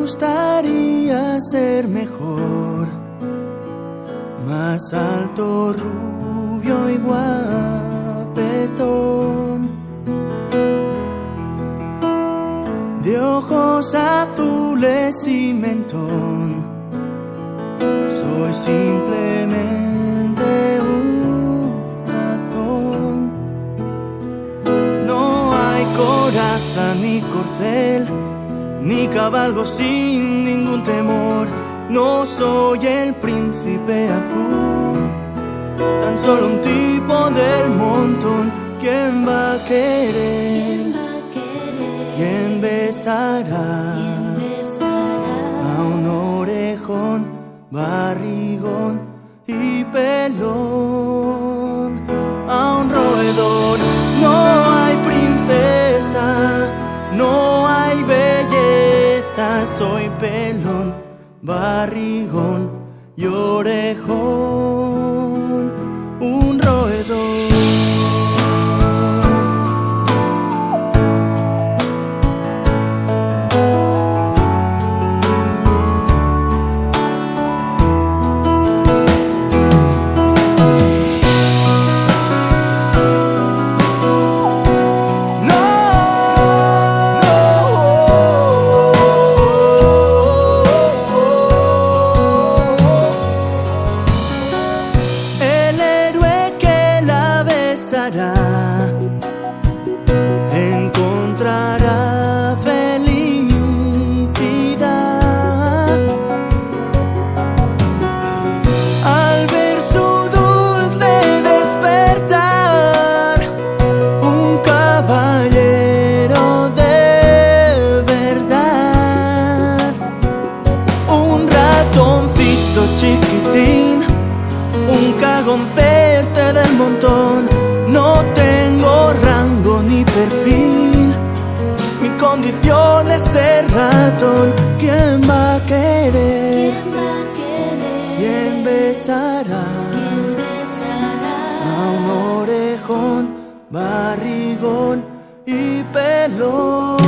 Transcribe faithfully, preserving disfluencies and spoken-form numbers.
gustaría ser mejor, más alto, rubio y guapetón, de ojos azules y mentón. Soy simplemente un ratón. No hay coraza ni corcel, ni cabalgo sin ningún temor. No soy el príncipe azul, tan solo un tipo del montón. ¿Quién va a querer? ¿Quién besará a un orejón, barrigón y pelón? A un roedor. No hay princesa, no hay belleza. Soy pelón, barrigón y orejón, un roedor. Encontrará felicidad al ver su dulce despertar, un caballero de verdad, un ratoncito chiquitín, un cagoncete del montón. No tengo rango ni perfil, mi condición es ser ratón. ¿Quién va a querer? ¿Quién besará a un orejón, barrigón y pelón?